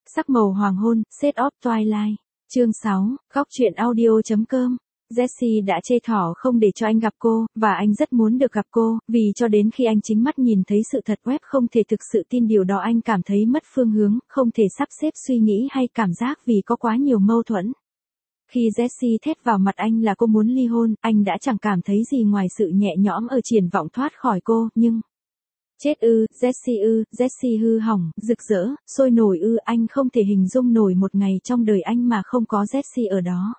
Sắc màu hoàng hôn, Shade of Twilight. Chương 6, góc truyện audio.com. Jessie đã chê thỏ không để cho anh gặp cô, và anh rất muốn được gặp cô, vì cho đến khi anh chính mắt nhìn thấy sự thật web không thể thực sự tin điều đó anh cảm thấy mất phương hướng, không thể sắp xếp suy nghĩ hay cảm giác vì có quá nhiều mâu thuẫn. Khi Jessie thét vào mặt anh là cô muốn ly hôn, anh đã chẳng cảm thấy gì ngoài sự nhẹ nhõm ở triển vọng thoát khỏi cô, nhưng... Chết ư, Jessie hư hỏng, rực rỡ, sôi nổi ư, anh không thể hình dung nổi một ngày trong đời anh mà không có Jessie ở đó.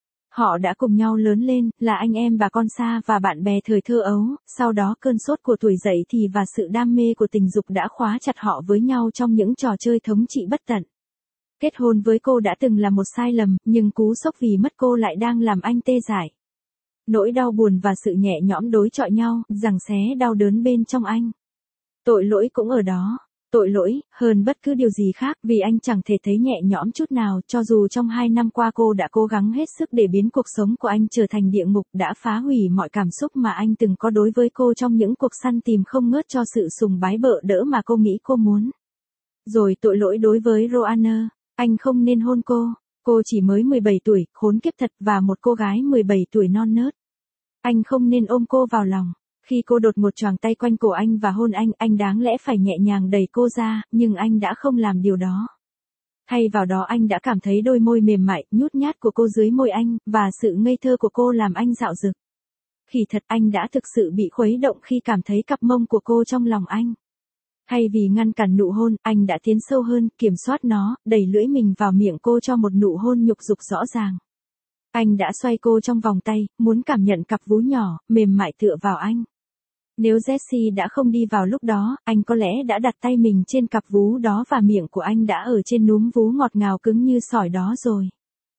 Họ đã cùng nhau lớn lên, là anh em bà con xa và bạn bè thời thơ ấu, sau đó cơn sốt của tuổi dậy thì và sự đam mê của tình dục đã khóa chặt họ với nhau trong những trò chơi thống trị bất tận. Kết hôn với cô đã từng là một sai lầm, nhưng cú sốc vì mất cô lại đang làm anh tê dại. Nỗi đau buồn và sự nhẹ nhõm đối chọi nhau, giằng xé đau đớn bên trong anh. Tội lỗi cũng ở đó. Tội lỗi, hơn bất cứ điều gì khác, vì anh chẳng thể thấy nhẹ nhõm chút nào, cho dù trong 2 năm qua cô đã cố gắng hết sức để biến cuộc sống của anh trở thành địa ngục, đã phá hủy mọi cảm xúc mà anh từng có đối với cô trong những cuộc săn tìm không ngớt cho sự sùng bái bợ đỡ mà cô nghĩ cô muốn. Rồi tội lỗi đối với Roanna, anh không nên hôn cô chỉ mới 17 tuổi, khốn kiếp thật, và một cô gái 17 tuổi non nớt. Anh không nên ôm cô vào lòng. Khi cô đột ngột choàng tay quanh cổ anh và hôn anh đáng lẽ phải nhẹ nhàng đẩy cô ra, nhưng anh đã không làm điều đó. Thay vào đó anh đã cảm thấy đôi môi mềm mại, nhút nhát của cô dưới môi anh, và sự ngây thơ của cô làm anh dạo dực. Kỳ thật anh đã thực sự bị khuấy động khi cảm thấy cặp mông của cô trong lòng anh. Thay vì ngăn cản nụ hôn, anh đã tiến sâu hơn, kiểm soát nó, đẩy lưỡi mình vào miệng cô cho một nụ hôn nhục dục rõ ràng. Anh đã xoay cô trong vòng tay, muốn cảm nhận cặp vú nhỏ, mềm mại tựa vào anh. Nếu Jessie đã không đi vào lúc đó, anh có lẽ đã đặt tay mình trên cặp vú đó và miệng của anh đã ở trên núm vú ngọt ngào cứng như sỏi đó rồi.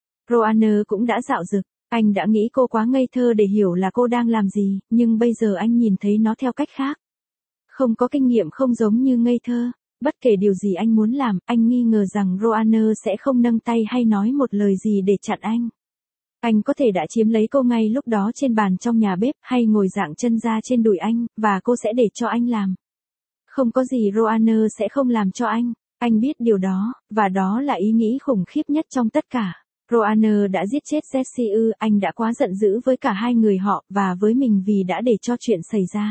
Roanna cũng đã dạo dực, anh đã nghĩ cô quá ngây thơ để hiểu là cô đang làm gì, nhưng bây giờ anh nhìn thấy nó theo cách khác. Không có kinh nghiệm không giống như ngây thơ, bất kể điều gì anh muốn làm, anh nghi ngờ rằng Roanna sẽ không nâng tay hay nói một lời gì để chặn anh. Anh có thể đã chiếm lấy cô ngay lúc đó trên bàn trong nhà bếp, hay ngồi dạng chân ra trên đùi anh, và cô sẽ để cho anh làm. Không có gì Roanna sẽ không làm cho anh biết điều đó, và đó là ý nghĩ khủng khiếp nhất trong tất cả. Roanna đã giết chết Jessie ư, anh đã quá giận dữ với cả hai người họ, và với mình vì đã để cho chuyện xảy ra.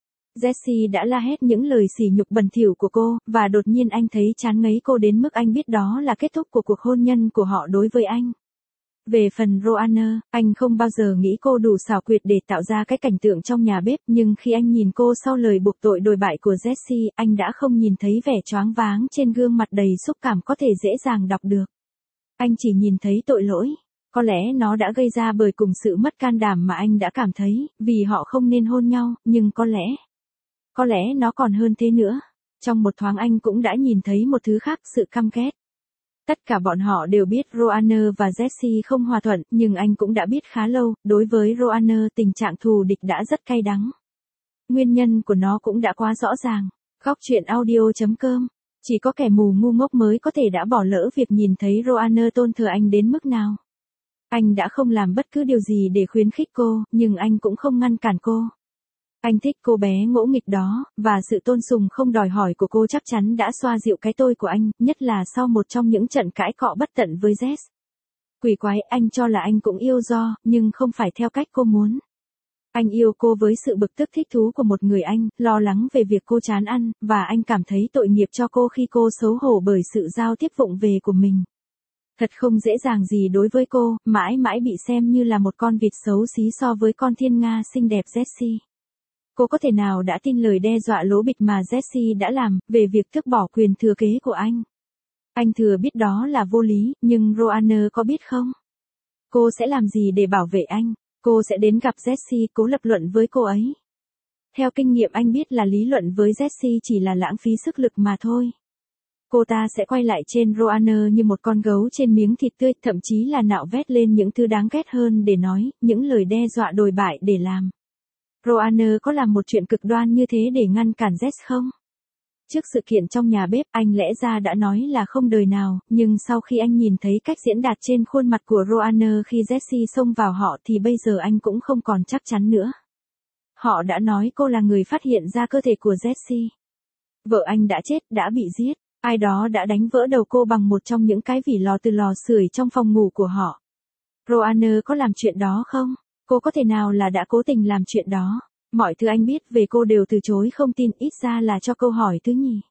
Jessie đã la hét những lời sỉ nhục bẩn thỉu của cô, và đột nhiên anh thấy chán ngấy cô đến mức anh biết đó là kết thúc của cuộc hôn nhân của họ đối với anh. Về phần Roanna, anh không bao giờ nghĩ cô đủ xảo quyệt để tạo ra cái cảnh tượng trong nhà bếp, nhưng khi anh nhìn cô sau lời buộc tội đồi bại của Jessie, anh đã không nhìn thấy vẻ choáng váng trên gương mặt đầy xúc cảm có thể dễ dàng đọc được. Anh chỉ nhìn thấy tội lỗi. Có lẽ nó đã gây ra bởi cùng sự mất can đảm mà anh đã cảm thấy, vì họ không nên hôn nhau, nhưng có lẽ nó còn hơn thế nữa. Trong một thoáng anh cũng đã nhìn thấy một thứ khác, sự căm ghét. Tất cả bọn họ đều biết Roanna và Jessie không hòa thuận, nhưng anh cũng đã biết khá lâu, đối với Roanna tình trạng thù địch đã rất cay đắng. Nguyên nhân của nó cũng đã quá rõ ràng. Góc truyện audio.com. Chỉ có kẻ mù ngu ngốc mới có thể đã bỏ lỡ việc nhìn thấy Roanna tôn thờ anh đến mức nào. Anh đã không làm bất cứ điều gì để khuyến khích cô, nhưng anh cũng không ngăn cản cô. Anh thích cô bé ngỗ nghịch đó, và sự tôn sùng không đòi hỏi của cô chắc chắn đã xoa dịu cái tôi của anh, nhất là sau một trong những trận cãi cọ bất tận với Jess. Quỷ quái, anh cho là anh cũng yêu do, nhưng không phải theo cách cô muốn. Anh yêu cô với sự bực tức thích thú của một người anh, lo lắng về việc cô chán ăn, và anh cảm thấy tội nghiệp cho cô khi cô xấu hổ bởi sự giao tiếp vụng về của mình. Thật không dễ dàng gì đối với cô, mãi mãi bị xem như là một con vịt xấu xí so với con thiên nga xinh đẹp Jessie. Cô có thể nào đã tin lời đe dọa lố bịch mà Jessie đã làm, về việc tước bỏ quyền thừa kế của anh? Anh thừa biết đó là vô lý, nhưng Roanna có biết không? Cô sẽ làm gì để bảo vệ anh? Cô sẽ đến gặp Jessie, cố lập luận với cô ấy. Theo kinh nghiệm anh biết là lý luận với Jessie chỉ là lãng phí sức lực mà thôi. Cô ta sẽ quay lại trên Roanna như một con gấu trên miếng thịt tươi, thậm chí là nạo vét lên những thứ đáng ghét hơn để nói, những lời đe dọa đồi bại để làm. Roanna có làm một chuyện cực đoan như thế để ngăn cản Jess không? Trước sự kiện trong nhà bếp, anh lẽ ra đã nói là không đời nào, nhưng sau khi anh nhìn thấy cách diễn đạt trên khuôn mặt của Roanna khi Jessie xông vào họ thì bây giờ anh cũng không còn chắc chắn nữa. Họ đã nói cô là người phát hiện ra cơ thể của Jessie. Vợ anh đã chết, đã bị giết. Ai đó đã đánh vỡ đầu cô bằng một trong những cái vỉ lò từ lò sưởi trong phòng ngủ của họ. Roanna có làm chuyện đó không? Cô có thể nào là đã cố tình làm chuyện đó? Mọi thứ anh biết về cô đều từ chối không tin, ít ra là cho câu hỏi thứ nhì.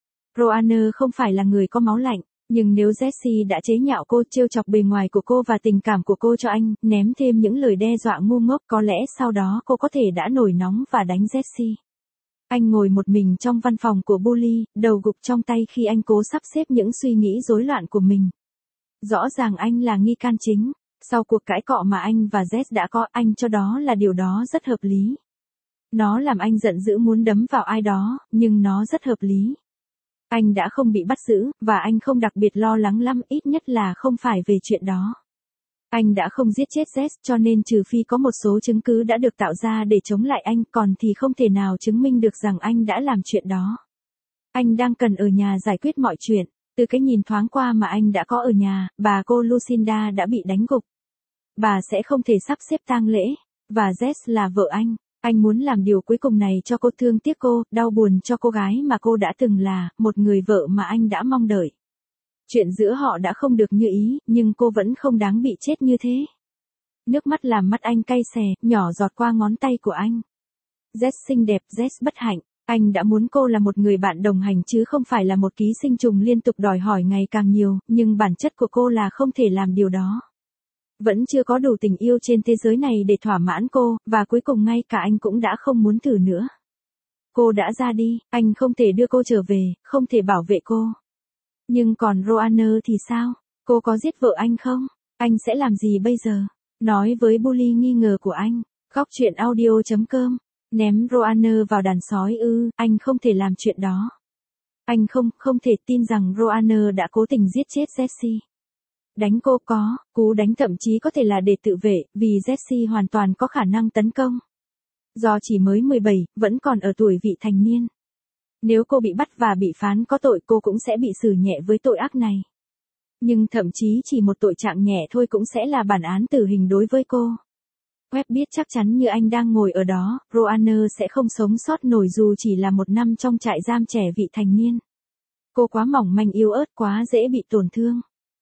Roanna không phải là người có máu lạnh, nhưng nếu Jessie đã chế nhạo cô, trêu chọc bề ngoài của cô và tình cảm của cô cho anh, ném thêm những lời đe dọa ngu ngốc, có lẽ sau đó cô có thể đã nổi nóng và đánh Jessie. Anh ngồi một mình trong văn phòng của Bully, đầu gục trong tay khi anh cố sắp xếp những suy nghĩ rối loạn của mình. Rõ ràng anh là nghi can chính. Sau cuộc cãi cọ mà anh và Jess đã có, anh cho đó là điều đó rất hợp lý. Nó làm anh giận dữ muốn đấm vào ai đó, nhưng nó rất hợp lý. Anh đã không bị bắt giữ, và anh không đặc biệt lo lắng lắm, ít nhất là không phải về chuyện đó. Anh đã không giết chết Jess, cho nên trừ phi có một số chứng cứ đã được tạo ra để chống lại anh, còn thì không thể nào chứng minh được rằng anh đã làm chuyện đó. Anh đang cần ở nhà giải quyết mọi chuyện. Từ cái nhìn thoáng qua mà anh đã có ở nhà, bà cô Lucinda đã bị đánh gục. Bà sẽ không thể sắp xếp tang lễ, và Jess là vợ anh. Anh muốn làm điều cuối cùng này cho cô, thương tiếc cô, đau buồn cho cô gái mà cô đã từng là, một người vợ mà anh đã mong đợi. Chuyện giữa họ đã không được như ý, nhưng cô vẫn không đáng bị chết như thế. Nước mắt làm mắt anh cay xè, nhỏ giọt qua ngón tay của anh. Jess xinh đẹp, Jess bất hạnh. Anh đã muốn cô là một người bạn đồng hành chứ không phải là một ký sinh trùng liên tục đòi hỏi ngày càng nhiều, nhưng bản chất của cô là không thể làm điều đó. Vẫn chưa có đủ tình yêu trên thế giới này để thỏa mãn cô, và cuối cùng ngay cả anh cũng đã không muốn thử nữa. Cô đã ra đi, anh không thể đưa cô trở về, không thể bảo vệ cô. Nhưng còn Roanna thì sao? Cô có giết vợ anh không? Anh sẽ làm gì bây giờ? Nói với Bully nghi ngờ của anh. Góc truyện audio.com. Ném Roanna vào đàn sói ư? Anh không thể làm chuyện đó. Anh không thể tin rằng Roanna đã cố tình giết chết Jessie. Đánh cô có, cú đánh thậm chí có thể là để tự vệ, vì Jessie hoàn toàn có khả năng tấn công. Do chỉ mới 17, vẫn còn ở tuổi vị thành niên. Nếu cô bị bắt và bị phán có tội, cô cũng sẽ bị xử nhẹ với tội ác này. Nhưng thậm chí chỉ một tội trạng nhẹ thôi cũng sẽ là bản án tử hình đối với cô. Webb biết chắc chắn như anh đang ngồi ở đó, Roanna sẽ không sống sót nổi dù chỉ là một năm trong trại giam trẻ vị thành niên. Cô quá mỏng manh yếu ớt, quá dễ bị tổn thương.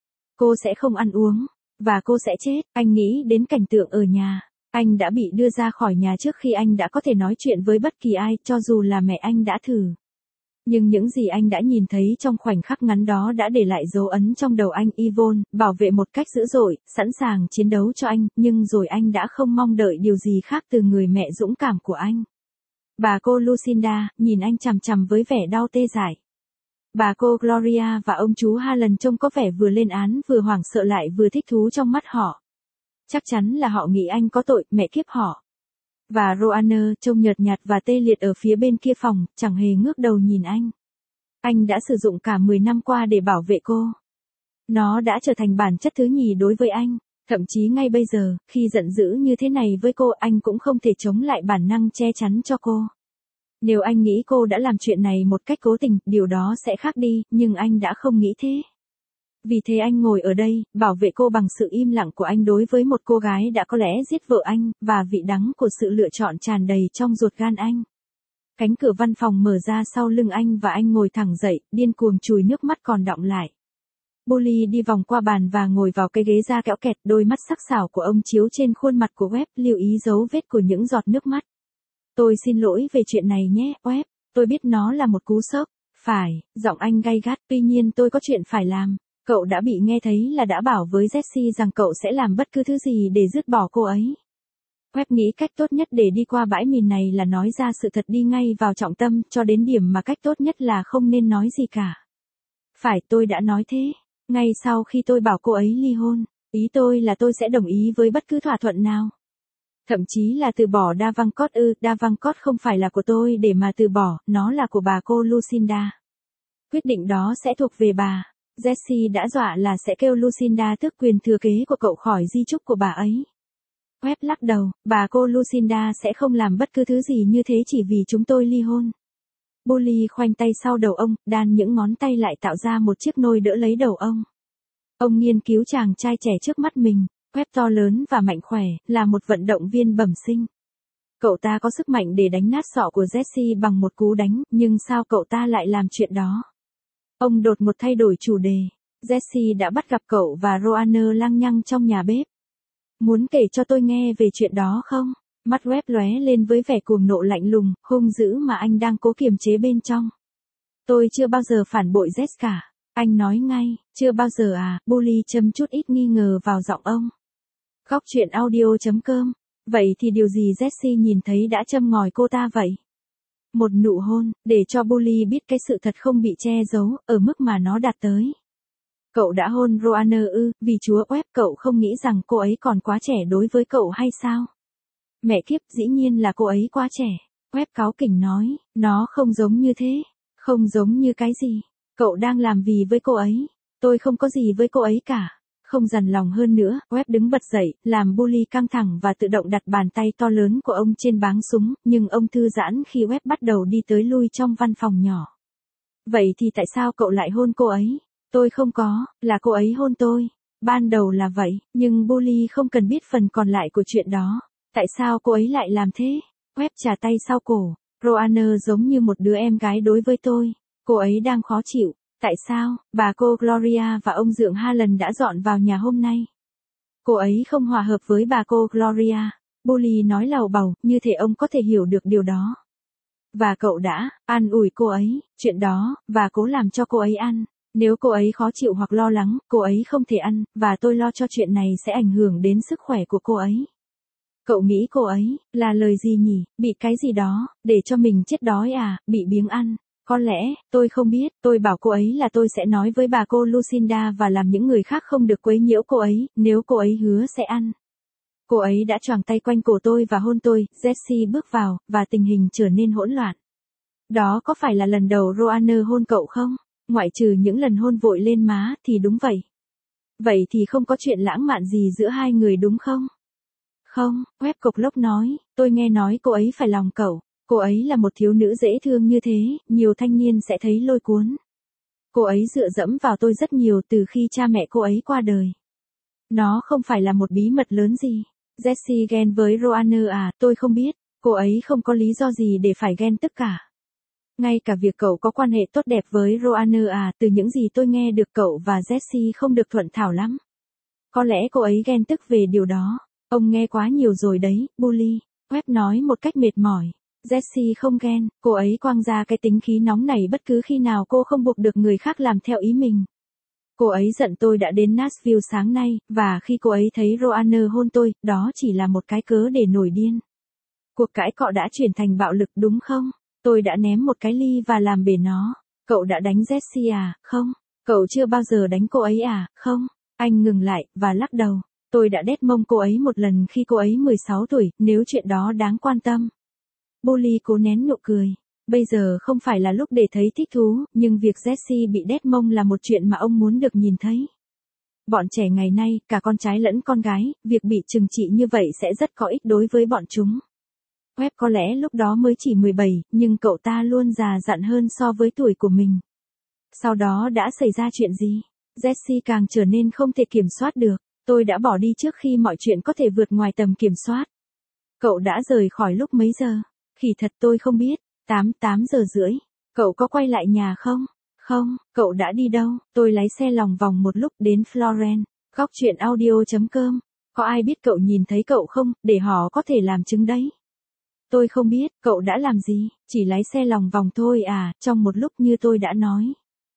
Cô sẽ không ăn uống, và cô sẽ chết. Anh nghĩ đến cảnh tượng ở nhà. Anh đã bị đưa ra khỏi nhà trước khi anh đã có thể nói chuyện với bất kỳ ai, cho dù là mẹ anh đã thử. Nhưng những gì anh đã nhìn thấy trong khoảnh khắc ngắn đó đã để lại dấu ấn trong đầu anh. Yvonne, bảo vệ một cách dữ dội, sẵn sàng chiến đấu cho anh, nhưng rồi anh đã không mong đợi điều gì khác từ người mẹ dũng cảm của anh. Bà cô Lucinda, nhìn anh chằm chằm với vẻ đau tê dại. Bà cô Gloria và ông chú Harlan trông có vẻ vừa lên án vừa hoảng sợ lại vừa thích thú trong mắt họ. Chắc chắn là họ nghĩ anh có tội, mẹ kiếp họ. Và Roanna trông nhợt nhạt và tê liệt ở phía bên kia phòng, chẳng hề ngước đầu nhìn anh. Anh đã sử dụng cả 10 năm qua để bảo vệ cô. Nó đã trở thành bản chất thứ nhì đối với anh. Thậm chí ngay bây giờ, khi giận dữ như thế này với cô, anh cũng không thể chống lại bản năng che chắn cho cô. Nếu anh nghĩ cô đã làm chuyện này một cách cố tình, điều đó sẽ khác đi, nhưng anh đã không nghĩ thế. Vì thế anh ngồi ở đây, bảo vệ cô bằng sự im lặng của anh đối với một cô gái đã có lẽ giết vợ anh, và vị đắng của sự lựa chọn tràn đầy trong ruột gan anh. Cánh cửa văn phòng mở ra sau lưng anh và anh ngồi thẳng dậy, điên cuồng chùi nước mắt còn đọng lại. Bully đi vòng qua bàn và ngồi vào cái ghế da kẽo kẹt, đôi mắt sắc sảo của ông chiếu trên khuôn mặt của Webb, lưu ý dấu vết của những giọt nước mắt. Tôi xin lỗi về chuyện này nhé, Webb, tôi biết nó là một cú sốc. Phải, giọng anh gay gắt, tuy nhiên tôi có chuyện phải làm. Cậu đã bị nghe thấy là đã bảo với Jessie rằng cậu sẽ làm bất cứ thứ gì để dứt bỏ cô ấy. Webb nghĩ cách tốt nhất để đi qua bãi mìn này là nói ra sự thật, đi ngay vào trọng tâm, cho đến điểm mà cách tốt nhất là không nên nói gì cả. Phải, tôi đã nói thế. Ngay sau khi tôi bảo cô ấy ly hôn, ý tôi là tôi sẽ đồng ý với bất cứ thỏa thuận nào. Thậm chí là từ bỏ Davenport ư? Davenport không phải là của tôi để mà từ bỏ, nó là của bà cô Lucinda. Quyết định đó sẽ thuộc về bà. Jessie đã dọa là sẽ kêu Lucinda tước quyền thừa kế của cậu khỏi di chúc của bà ấy. Webb lắc đầu, bà cô Lucinda sẽ không làm bất cứ thứ gì như thế chỉ vì chúng tôi ly hôn. Bully khoanh tay sau đầu ông, đan những ngón tay lại tạo ra một chiếc nôi đỡ lấy đầu ông. Ông nghiên cứu chàng trai trẻ trước mắt mình. Webb to lớn và mạnh khỏe, là một vận động viên bẩm sinh. Cậu ta có sức mạnh để đánh nát sọ của Jessie bằng một cú đánh, nhưng sao cậu ta lại làm chuyện đó? Ông đột ngột thay đổi chủ đề. Jessie đã bắt gặp cậu và Roanna lăng nhăng trong nhà bếp. Muốn kể cho tôi nghe về chuyện đó không? Mắt Webb lóe lên với vẻ cuồng nộ lạnh lùng, hung dữ mà anh đang cố kiềm chế bên trong. Tôi chưa bao giờ phản bội Jess cả. Anh nói ngay, chưa bao giờ à, Bully châm chút ít nghi ngờ vào giọng ông. Góc truyện audio.com. Vậy thì điều gì Jessie nhìn thấy đã châm ngòi cô ta vậy? Một nụ hôn, để cho Bully biết cái sự thật không bị che giấu, ở mức mà nó đạt tới. Cậu đã hôn Roanna ư, vì chúa Webb cậu không nghĩ rằng cô ấy còn quá trẻ đối với cậu hay sao? Mẹ kiếp, dĩ nhiên là cô ấy quá trẻ. Webb cáu kỉnh nói, nó không giống như thế. Không giống như cái gì? Cậu đang làm gì với cô ấy? Tôi không có gì với cô ấy cả. Không dằn lòng hơn nữa, Webb đứng bật dậy, làm Bully căng thẳng và tự động đặt bàn tay to lớn của ông trên báng súng, nhưng ông thư giãn khi Webb bắt đầu đi tới lui trong văn phòng nhỏ. Vậy thì tại sao cậu lại hôn cô ấy? Tôi không có, là cô ấy hôn tôi. Ban đầu là vậy, nhưng Bully không cần biết phần còn lại của chuyện đó. Tại sao cô ấy lại làm thế? Webb chà tay sau cổ. Roanna giống như một đứa em gái đối với tôi. Cô ấy đang khó chịu. Tại sao? Bà cô Gloria và ông dượng Harlan đã dọn vào nhà hôm nay. Cô ấy không hòa hợp với bà cô Gloria. Bully nói làu bầu, như thể ông có thể hiểu được điều đó. Và cậu đã an ủi cô ấy, chuyện đó, và cố làm cho cô ấy ăn. Nếu cô ấy khó chịu hoặc lo lắng, cô ấy không thể ăn, và tôi lo cho chuyện này sẽ ảnh hưởng đến sức khỏe của cô ấy. Cậu nghĩ cô ấy, là lời gì nhỉ, bị cái gì đó, để cho mình chết đói à, bị biếng ăn. Có lẽ, tôi không biết, tôi bảo cô ấy là tôi sẽ nói với bà cô Lucinda và làm những người khác không được quấy nhiễu cô ấy, nếu cô ấy hứa sẽ ăn. Cô ấy đã choàng tay quanh cổ tôi và hôn tôi, Jessie bước vào, và tình hình trở nên hỗn loạn. Đó có phải là lần đầu Roanna hôn cậu không? Ngoại trừ những lần hôn vội lên má, thì đúng vậy. Vậy thì không có chuyện lãng mạn gì giữa hai người đúng không? Không, Webb cộc lốc nói, tôi nghe nói cô ấy phải lòng cậu. Cô ấy là một thiếu nữ dễ thương như thế, nhiều thanh niên sẽ thấy lôi cuốn. Cô ấy dựa dẫm vào tôi rất nhiều từ khi cha mẹ cô ấy qua đời. Nó không phải là một bí mật lớn gì. Jessie ghen với Roanna à, tôi không biết. Cô ấy không có lý do gì để phải ghen tức cả. Ngay cả việc cậu có quan hệ tốt đẹp với Roanna à, từ những gì tôi nghe được cậu và Jessie không được thuận thảo lắm. Có lẽ cô ấy ghen tức về điều đó. Ông nghe quá nhiều rồi đấy, Bully. Webb nói một cách mệt mỏi. Jessie không ghen, cô ấy quăng ra cái tính khí nóng này bất cứ khi nào cô không buộc được người khác làm theo ý mình. Cô ấy giận tôi đã đến Nashville sáng nay, và khi cô ấy thấy Roanna hôn tôi, đó chỉ là một cái cớ để nổi điên. Cuộc cãi cọ đã chuyển thành bạo lực đúng không? Tôi đã ném một cái ly và làm bể nó. Cậu đã đánh Jessie à, không? Cậu chưa bao giờ đánh cô ấy à, không? Anh ngừng lại, và lắc đầu. Tôi đã đét mông cô ấy một lần khi cô ấy 16 tuổi, nếu chuyện đó đáng quan tâm. Bully cố nén nụ cười. Bây giờ không phải là lúc để thấy thích thú, nhưng việc Jessie bị đét mông là một chuyện mà ông muốn được nhìn thấy. Bọn trẻ ngày nay, cả con trai lẫn con gái, việc bị trừng trị như vậy sẽ rất có ích đối với bọn chúng. Webb có lẽ lúc đó mới chỉ 17, nhưng cậu ta luôn già dặn hơn so với tuổi của mình. Sau đó đã xảy ra chuyện gì? Jessie càng trở nên không thể kiểm soát được. Tôi đã bỏ đi trước khi mọi chuyện có thể vượt ngoài tầm kiểm soát. Cậu đã rời khỏi lúc mấy giờ? Khỉ thật tôi không biết. 8 giờ rưỡi. Cậu có quay lại nhà không? Không, cậu đã đi đâu? Tôi lái xe lòng vòng một lúc đến Florence. Góc truyện audio.com. Có ai biết cậu nhìn thấy cậu không, để họ có thể làm chứng đấy? Tôi không biết, cậu đã làm gì? Chỉ lái xe lòng vòng thôi à, trong một lúc như tôi đã nói.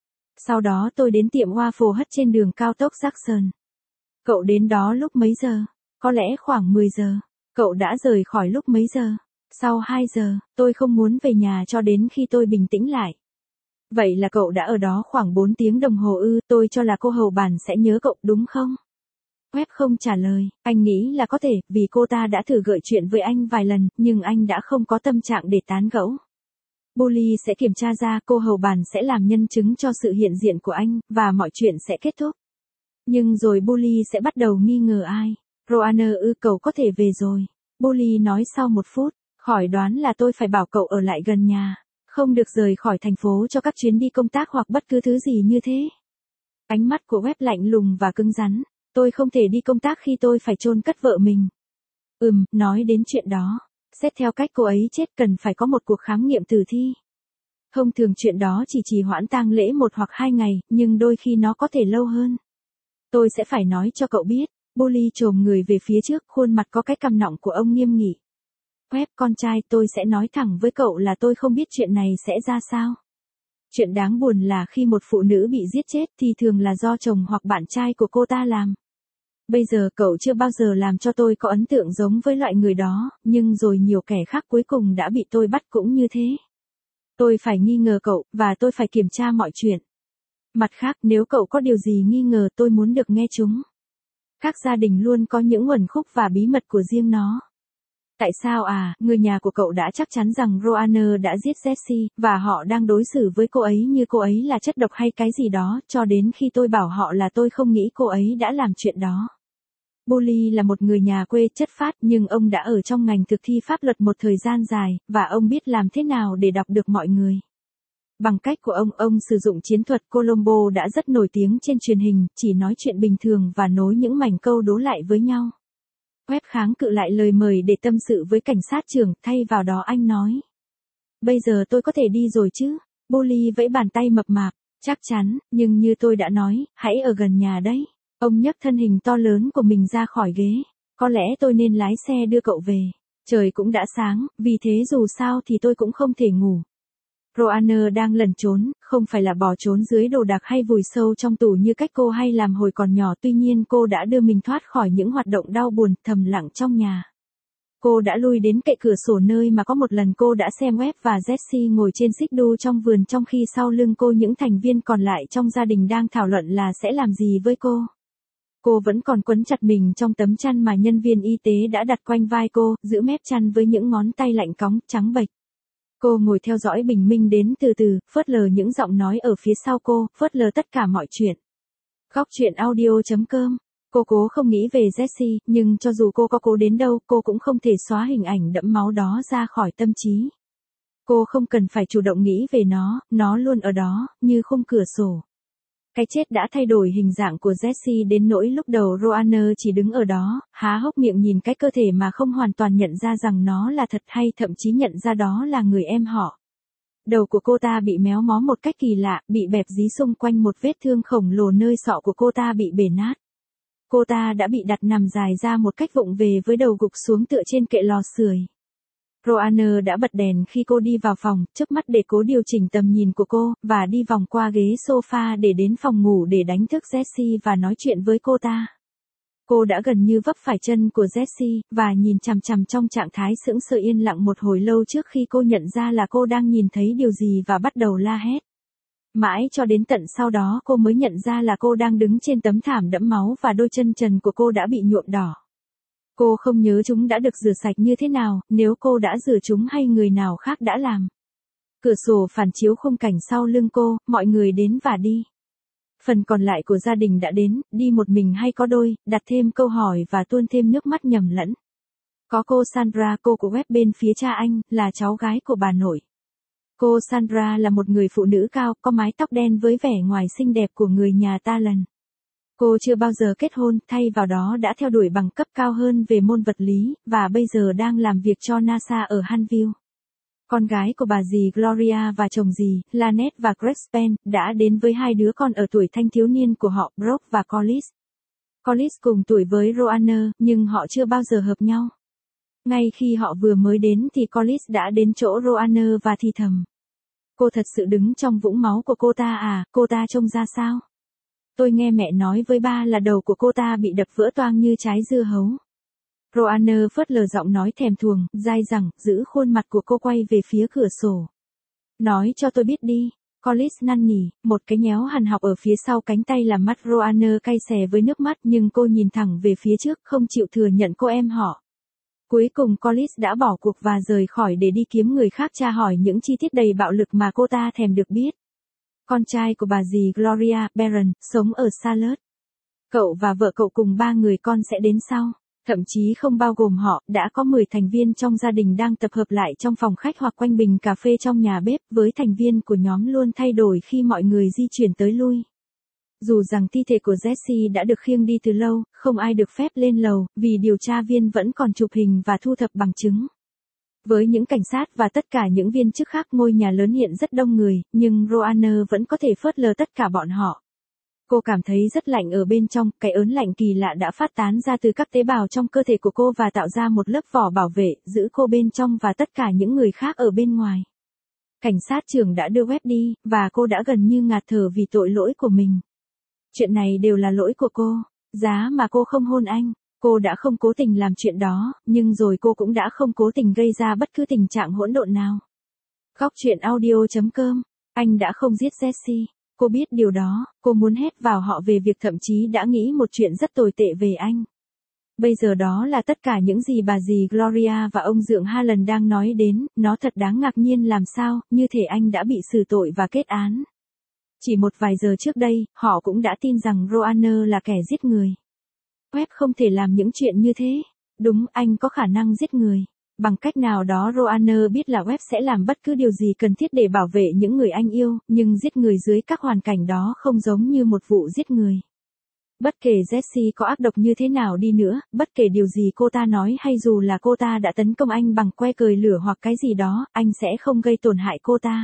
Sau đó tôi đến tiệm Waffle Hut trên đường cao tốc Jackson. Cậu đến đó lúc mấy giờ? Có lẽ khoảng 10 giờ. Cậu đã rời khỏi lúc mấy giờ? Sau 2 giờ, tôi không muốn về nhà cho đến khi tôi bình tĩnh lại. Vậy là cậu đã ở đó khoảng 4 tiếng đồng hồ ư, tôi cho là cô hầu bàn sẽ nhớ cậu đúng không? Webb không trả lời, anh nghĩ là có thể, vì cô ta đã thử gợi chuyện với anh vài lần, nhưng anh đã không có tâm trạng để tán gẫu. Bully sẽ kiểm tra ra cô hầu bàn sẽ làm nhân chứng cho sự hiện diện của anh, và mọi chuyện sẽ kết thúc. Nhưng rồi Bully sẽ bắt đầu nghi ngờ ai. Roanna ư, cậu có thể về rồi. Bully nói sau một phút, khỏi đoán là tôi phải bảo cậu ở lại gần nhà. Không được rời khỏi thành phố cho các chuyến đi công tác hoặc bất cứ thứ gì như thế. Ánh mắt của Webb lạnh lùng và cứng rắn. Tôi không thể đi công tác khi tôi phải chôn cất vợ mình. Nói đến chuyện đó. Xét theo cách cô ấy chết cần phải có một cuộc khám nghiệm tử thi. Thông thường chuyện đó chỉ trì hoãn tang lễ 1 hoặc 2 ngày, nhưng đôi khi nó có thể lâu hơn. Tôi sẽ phải nói cho cậu biết. Bully chồm người về phía trước, khuôn mặt có cái cằm nọng của ông nghiêm nghị. Webb con trai, tôi sẽ nói thẳng với cậu là tôi không biết chuyện này sẽ ra sao. Chuyện đáng buồn là khi một phụ nữ bị giết chết thì thường là do chồng hoặc bạn trai của cô ta làm. Bây giờ cậu chưa bao giờ làm cho tôi có ấn tượng giống với loại người đó, nhưng rồi nhiều kẻ khác cuối cùng đã bị tôi bắt cũng như thế. Tôi phải nghi ngờ cậu, và tôi phải kiểm tra mọi chuyện. Mặt khác, nếu cậu có điều gì nghi ngờ tôi muốn được nghe chúng. Các gia đình luôn có những uẩn khúc và bí mật của riêng nó. Tại sao người nhà của cậu đã chắc chắn rằng Roanna đã giết Jessie, và họ đang đối xử với cô ấy như cô ấy là chất độc hay cái gì đó, cho đến khi tôi bảo họ là tôi không nghĩ cô ấy đã làm chuyện đó. Bully là một người nhà quê chất phác, nhưng ông đã ở trong ngành thực thi pháp luật một thời gian dài, và ông biết làm thế nào để đọc được mọi người. Bằng cách của ông sử dụng chiến thuật Columbo đã rất nổi tiếng trên truyền hình, chỉ nói chuyện bình thường và nối những mảnh câu đố lại với nhau. Webb kháng cự lại lời mời để tâm sự với cảnh sát trưởng, thay vào đó anh nói. Bây giờ tôi có thể đi rồi chứ? Bully vẫy bàn tay mập mạp. Chắc chắn, nhưng như tôi đã nói, hãy ở gần nhà đấy. Ông nhấc thân hình to lớn của mình ra khỏi ghế. Có lẽ tôi nên lái xe đưa cậu về. Trời cũng đã sáng, vì thế dù sao thì tôi cũng không thể ngủ. Roanna đang lẩn trốn, không phải là bỏ trốn dưới đồ đạc hay vùi sâu trong tủ như cách cô hay làm hồi còn nhỏ, tuy nhiên cô đã đưa mình thoát khỏi những hoạt động đau buồn, thầm lặng trong nhà. Cô đã lui đến cạnh cửa sổ nơi mà có một lần cô đã xem Webb và Jessie ngồi trên xích đu trong vườn, trong khi sau lưng cô những thành viên còn lại trong gia đình đang thảo luận là sẽ làm gì với cô. Cô vẫn còn quấn chặt mình trong tấm chăn mà nhân viên y tế đã đặt quanh vai cô, giữ mép chăn với những ngón tay lạnh cóng, trắng bệch. Cô ngồi theo dõi bình minh đến từ từ, phớt lờ những giọng nói ở phía sau cô, phớt lờ tất cả mọi chuyện. Góc truyện audio.com. Cô cố không nghĩ về Jessie, nhưng cho dù cô có cố đến đâu, cô cũng không thể xóa hình ảnh đẫm máu đó ra khỏi tâm trí. Cô không cần phải chủ động nghĩ về nó luôn ở đó, như khung cửa sổ. Cái chết đã thay đổi hình dạng của Jessie đến nỗi lúc đầu Roanna chỉ đứng ở đó, há hốc miệng nhìn cái cơ thể mà không hoàn toàn nhận ra rằng nó là thật, hay thậm chí nhận ra đó là người em họ. Đầu của cô ta bị méo mó một cách kỳ lạ, bị bẹp dí xung quanh một vết thương khổng lồ, nơi sọ của cô ta bị bể nát. Cô ta đã bị đặt nằm dài ra một cách vụng về với đầu gục xuống tựa trên kệ lò sưởi. Roanna đã bật đèn khi cô đi vào phòng, chớp mắt để cố điều chỉnh tầm nhìn của cô, và đi vòng qua ghế sofa để đến phòng ngủ để đánh thức Jessie và nói chuyện với cô ta. Cô đã gần như vấp phải chân của Jessie, và nhìn chằm chằm trong trạng thái sững sờ yên lặng một hồi lâu trước khi cô nhận ra là cô đang nhìn thấy điều gì và bắt đầu la hét. Mãi cho đến tận sau đó cô mới nhận ra là cô đang đứng trên tấm thảm đẫm máu và đôi chân trần của cô đã bị nhuộm đỏ. Cô không nhớ chúng đã được rửa sạch như thế nào, nếu cô đã rửa chúng hay người nào khác đã làm. Cửa sổ phản chiếu khung cảnh sau lưng cô, mọi người đến và đi. Phần còn lại của gia đình đã đến, đi một mình hay có đôi, đặt thêm câu hỏi và tuôn thêm nước mắt nhầm lẫn. Có cô Sandra, cô của Webb bên phía cha anh, là cháu gái của bà nội. Cô Sandra là một người phụ nữ cao, có mái tóc đen với vẻ ngoài xinh đẹp của người nhà Talan. Cô chưa bao giờ kết hôn, thay vào đó đã theo đuổi bằng cấp cao hơn về môn vật lý, và bây giờ đang làm việc cho NASA ở Huntsville. Con gái của bà dì Gloria và chồng dì, Lynette và Greg Spen, đã đến với 2 đứa con ở tuổi thanh thiếu niên của họ, Brooke và Collis. Collis cùng tuổi với Roanna, nhưng họ chưa bao giờ hợp nhau. Ngay khi họ vừa mới đến thì Collis đã đến chỗ Roanna và thì thầm. Cô thật sự đứng trong vũng máu của cô ta à, cô ta trông ra sao? Tôi nghe mẹ nói với ba là đầu của cô ta bị đập vỡ toang như trái dưa hấu. Roanna phớt lờ giọng nói thèm thuồng, dai dẳng, giữ khuôn mặt của cô quay về phía cửa sổ. Nói cho tôi biết đi. Collis năn nỉ, một cái nhéo hằn học ở phía sau cánh tay làm mắt Roanna cay xè với nước mắt, nhưng cô nhìn thẳng về phía trước, không chịu thừa nhận cô em họ. Cuối cùng Collis đã bỏ cuộc và rời khỏi để đi kiếm người khác tra hỏi những chi tiết đầy bạo lực mà cô ta thèm được biết. Con trai của bà dì Gloria, Baron, sống ở Charlotte. Cậu và vợ cậu cùng 3 người con sẽ đến sau. Thậm chí không bao gồm họ, đã có 10 thành viên trong gia đình đang tập hợp lại trong phòng khách hoặc quanh bình cà phê trong nhà bếp, với thành viên của nhóm luôn thay đổi khi mọi người di chuyển tới lui. Dù rằng thi thể của Jessie đã được khiêng đi từ lâu, không ai được phép lên lầu, vì điều tra viên vẫn còn chụp hình và thu thập bằng chứng. Với những cảnh sát và tất cả những viên chức khác, ngôi nhà lớn hiện rất đông người, nhưng Roanna vẫn có thể phớt lờ tất cả bọn họ. Cô cảm thấy rất lạnh ở bên trong, cái ớn lạnh kỳ lạ đã phát tán ra từ các tế bào trong cơ thể của cô và tạo ra một lớp vỏ bảo vệ, giữ cô bên trong và tất cả những người khác ở bên ngoài. Cảnh sát trưởng đã đưa Webb đi, và cô đã gần như ngạt thở vì tội lỗi của mình. Chuyện này đều là lỗi của cô. Giá mà cô không hôn anh. Cô đã không cố tình làm chuyện đó, nhưng rồi cô cũng đã không cố tình gây ra bất cứ tình trạng hỗn độn nào. Góc truyện audio.com. Anh đã không giết Jesse. Cô biết điều đó, cô muốn hét vào họ về việc thậm chí đã nghĩ một chuyện rất tồi tệ về anh. Bây giờ đó là tất cả những gì bà dì Gloria và ông dượng Harlan đang nói đến, nó thật đáng ngạc nhiên làm sao, như thể anh đã bị xử tội và kết án. Chỉ một vài giờ trước đây, họ cũng đã tin rằng Roanna là kẻ giết người. Webb không thể làm những chuyện như thế. Đúng, anh có khả năng giết người. Bằng cách nào đó Roanna biết là Webb sẽ làm bất cứ điều gì cần thiết để bảo vệ những người anh yêu, nhưng giết người dưới các hoàn cảnh đó không giống như một vụ giết người. Bất kể Jesse có ác độc như thế nào đi nữa, bất kể điều gì cô ta nói hay dù là cô ta đã tấn công anh bằng que cời lửa hoặc cái gì đó, anh sẽ không gây tổn hại cô ta.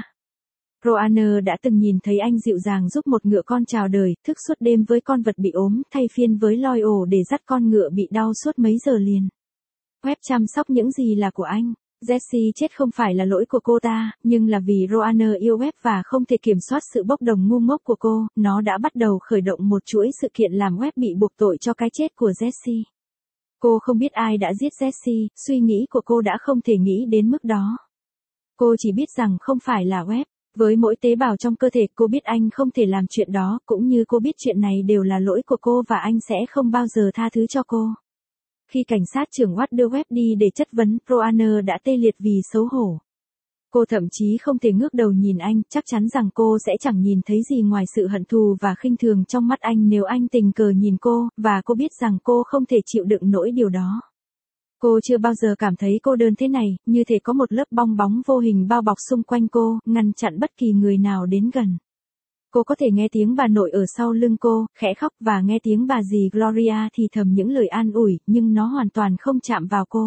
Roanna đã từng nhìn thấy anh dịu dàng giúp một ngựa con chào đời, thức suốt đêm với con vật bị ốm, thay phiên với loi ổ để dắt con ngựa bị đau suốt mấy giờ liền. Webb chăm sóc những gì là của anh. Jesse chết không phải là lỗi của cô ta, nhưng là vì Roanna yêu Webb và không thể kiểm soát sự bốc đồng ngu ngốc của cô, nó đã bắt đầu khởi động một chuỗi sự kiện làm Webb bị buộc tội cho cái chết của Jesse. Cô không biết ai đã giết Jesse, suy nghĩ của cô đã không thể nghĩ đến mức đó. Cô chỉ biết rằng không phải là Webb. Với mỗi tế bào trong cơ thể, cô biết anh không thể làm chuyện đó, cũng như cô biết chuyện này đều là lỗi của cô và anh sẽ không bao giờ tha thứ cho cô. Khi cảnh sát trưởng Watt đưa Webb đi để chất vấn, Roanna đã tê liệt vì xấu hổ. Cô thậm chí không thể ngước đầu nhìn anh, chắc chắn rằng cô sẽ chẳng nhìn thấy gì ngoài sự hận thù và khinh thường trong mắt anh nếu anh tình cờ nhìn cô, và cô biết rằng cô không thể chịu đựng nổi điều đó. Cô chưa bao giờ cảm thấy cô đơn thế này, như thể có một lớp bong bóng vô hình bao bọc xung quanh cô, ngăn chặn bất kỳ người nào đến gần. Cô có thể nghe tiếng bà nội ở sau lưng cô, khẽ khóc và nghe tiếng bà dì Gloria thì thầm những lời an ủi, nhưng nó hoàn toàn không chạm vào cô.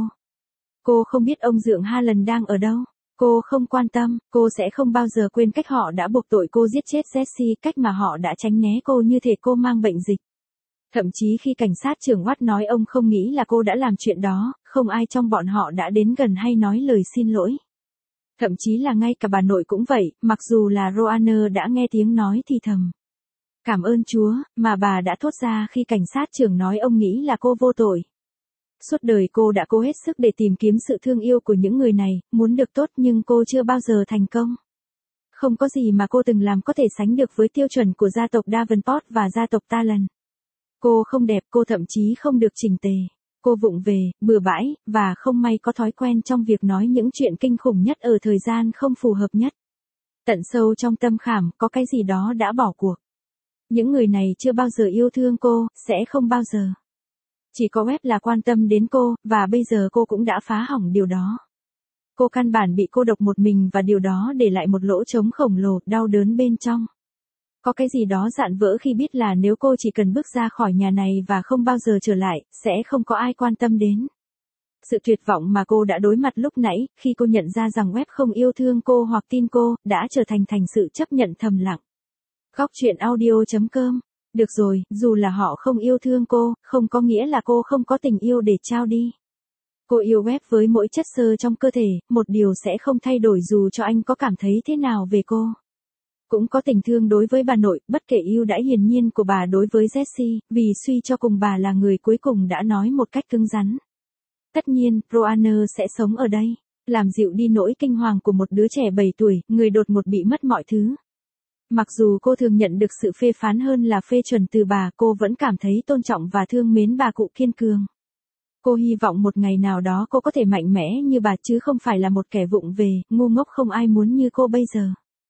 Cô không biết ông dượng Harlan đang ở đâu. Cô không quan tâm, cô sẽ không bao giờ quên cách họ đã buộc tội cô giết chết Jesse, cách mà họ đã tránh né cô như thể cô mang bệnh dịch. Thậm chí khi cảnh sát trưởng Watt nói ông không nghĩ là cô đã làm chuyện đó, không ai trong bọn họ đã đến gần hay nói lời xin lỗi. Thậm chí là ngay cả bà nội cũng vậy, mặc dù là Roanna đã nghe tiếng nói thì thầm. Cảm ơn Chúa, mà bà đã thốt ra khi cảnh sát trưởng nói ông nghĩ là cô vô tội. Suốt đời cô đã cố hết sức để tìm kiếm sự thương yêu của những người này, muốn được tốt nhưng cô chưa bao giờ thành công. Không có gì mà cô từng làm có thể sánh được với tiêu chuẩn của gia tộc Davenport và gia tộc Talan. Cô không đẹp, cô thậm chí không được chỉnh tề. Cô vụng về, bừa bãi, và không may có thói quen trong việc nói những chuyện kinh khủng nhất ở thời gian không phù hợp nhất. Tận sâu trong tâm khảm, có cái gì đó đã bỏ cuộc. Những người này chưa bao giờ yêu thương cô, sẽ không bao giờ. Chỉ có Webb là quan tâm đến cô, và bây giờ cô cũng đã phá hỏng điều đó. Cô căn bản bị cô độc một mình và điều đó để lại một lỗ trống khổng lồ, đau đớn bên trong. Có cái gì đó dạn vỡ khi biết là nếu cô chỉ cần bước ra khỏi nhà này và không bao giờ trở lại, sẽ không có ai quan tâm đến. Sự tuyệt vọng mà cô đã đối mặt lúc nãy, khi cô nhận ra rằng Webb không yêu thương cô hoặc tin cô, đã trở thành sự chấp nhận thầm lặng. Góc truyện audio.com. Được rồi, dù là họ không yêu thương cô, không có nghĩa là cô không có tình yêu để trao đi. Cô yêu Webb với mỗi chất xơ trong cơ thể, một điều sẽ không thay đổi dù cho anh có cảm thấy thế nào về cô. Cũng có tình thương đối với bà nội, bất kể ưu đãi hiển nhiên của bà đối với Jesse, vì suy cho cùng bà là người cuối cùng đã nói một cách cứng rắn. Tất nhiên, Roanna sẽ sống ở đây, làm dịu đi nỗi kinh hoàng của một đứa trẻ 7 tuổi, người đột ngột bị mất mọi thứ. Mặc dù cô thường nhận được sự phê phán hơn là phê chuẩn từ bà, cô vẫn cảm thấy tôn trọng và thương mến bà cụ kiên cường. Cô hy vọng một ngày nào đó cô có thể mạnh mẽ như bà chứ không phải là một kẻ vụng về, ngu ngốc không ai muốn như cô bây giờ.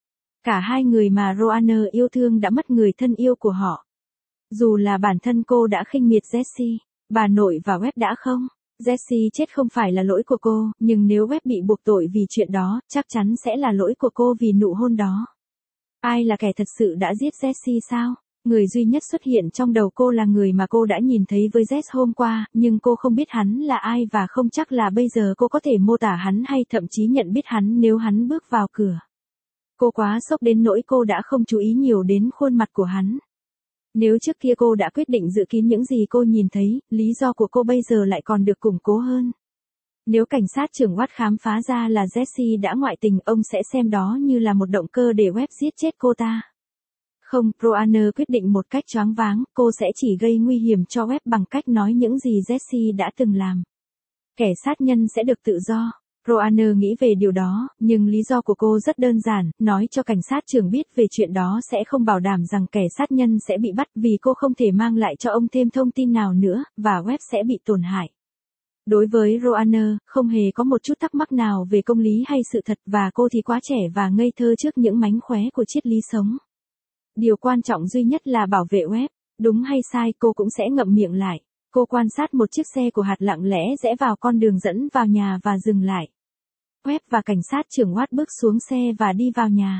Cả hai người mà Roanna yêu thương đã mất người thân yêu của họ. Dù là bản thân cô đã khinh miệt Jesse, bà nội và Webb đã không. Jesse chết không phải là lỗi của cô, nhưng nếu Webb bị buộc tội vì chuyện đó, chắc chắn sẽ là lỗi của cô vì nụ hôn đó. Ai là kẻ thật sự đã giết Jesse sao? Người duy nhất xuất hiện trong đầu cô là người mà cô đã nhìn thấy với Jess hôm qua, nhưng cô không biết hắn là ai và không chắc là bây giờ cô có thể mô tả hắn hay thậm chí nhận biết hắn nếu hắn bước vào cửa. Cô quá sốc đến nỗi cô đã không chú ý nhiều đến khuôn mặt của hắn. Nếu trước kia cô đã quyết định giữ kín những gì cô nhìn thấy, lý do của cô bây giờ lại còn được củng cố hơn. Nếu cảnh sát trưởng Watt khám phá ra là Jessie đã ngoại tình, ông sẽ xem đó như là một động cơ để Webb giết chết cô ta. Không, Roanna quyết định một cách choáng váng, cô sẽ chỉ gây nguy hiểm cho Webb bằng cách nói những gì Jessie đã từng làm. Kẻ sát nhân sẽ được tự do. Roanna nghĩ về điều đó, nhưng lý do của cô rất đơn giản, nói cho cảnh sát trưởng biết về chuyện đó sẽ không bảo đảm rằng kẻ sát nhân sẽ bị bắt vì cô không thể mang lại cho ông thêm thông tin nào nữa, và Webb sẽ bị tổn hại. Đối với Roanna, không hề có một chút thắc mắc nào về công lý hay sự thật và cô thì quá trẻ và ngây thơ trước những mánh khóe của triết lý sống. Điều quan trọng duy nhất là bảo vệ Webb, đúng hay sai cô cũng sẽ ngậm miệng lại. Cô quan sát một chiếc xe của Hạt lặng lẽ rẽ vào con đường dẫn vào nhà và dừng lại. Webb và cảnh sát trưởng Watt bước xuống xe và đi vào nhà.